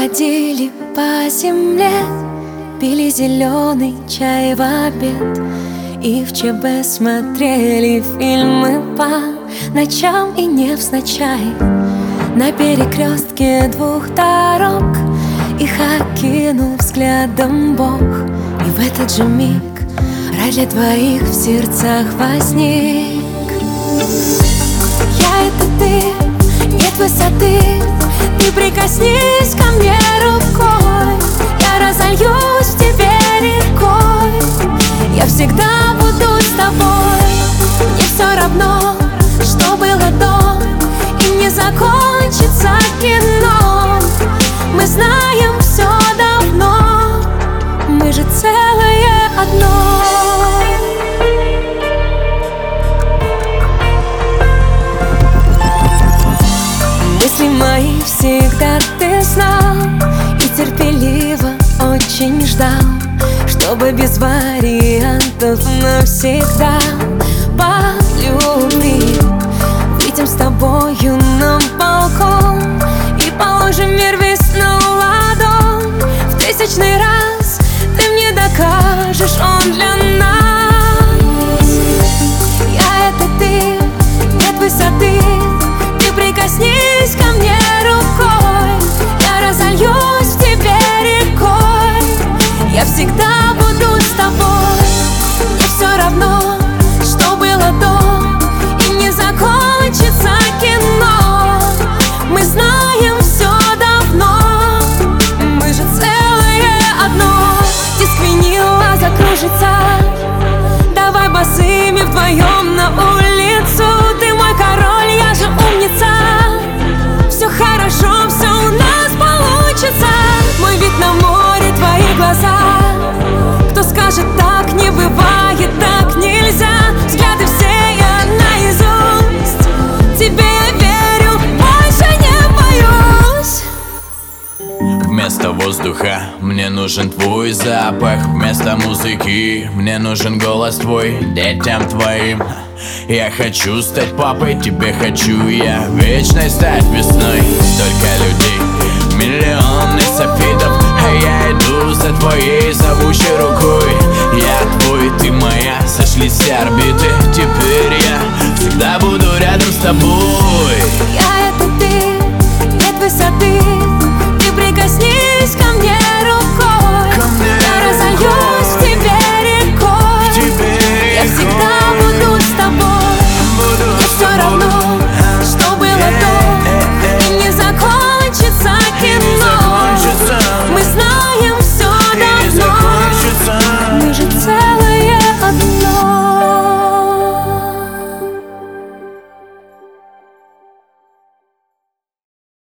ходили по земле, пили зеленый чай в обед и в ЧБ смотрели фильмы по ночам и невзначай. На перекрестке двух дорог их окинул взглядом Бог. И в этот же миг рай для двоих в сердцах возник. Я — это ты, нет высоты, ты прикоснись ко мне рукой, я разольюсь в тебе рекой, я всегда буду с тобой. Мне все равно, что было до, и не закончится кино. Мы знаем все давно, мы же целое одно. Мысли мои всегда ты знал и терпеливо очень ждал, чтобы без вариантов навсегда по любви выйдем с тобою на балкон и положим мир весь на ладонь. В тысячный раз ты мне докажешь, он для нас. Я — это ты, нет высоты, ты прикоснись ко мне рукой, я разольюсь в тебе рекой, я всегда буду с тобой. Мне все равно, что было до, и не закончится кино. Мы знаем все давно, мы же целое одно. Диск винила закружится, давай босыми вдвоем на улицу. Ты мой король, я же умница, все хорошо, все у нас получится. Мой вид на море, твои глаза. Кто скажет, так не бывает, так нельзя. Взгляды все я наизусть, тебе я верю, больше не боюсь. Вместо воздуха мне нужен твой запах, вместо музыки мне нужен голос твой. Детям твоим я хочу стать папой, тебе хочу я вечной стать весной. Столько людей, миллионы софитов, а я иду за твоей зовущей рукой. Я твой, ты моя, сошлись все орбиты. Теперь я всегда буду рядом с тобой. Я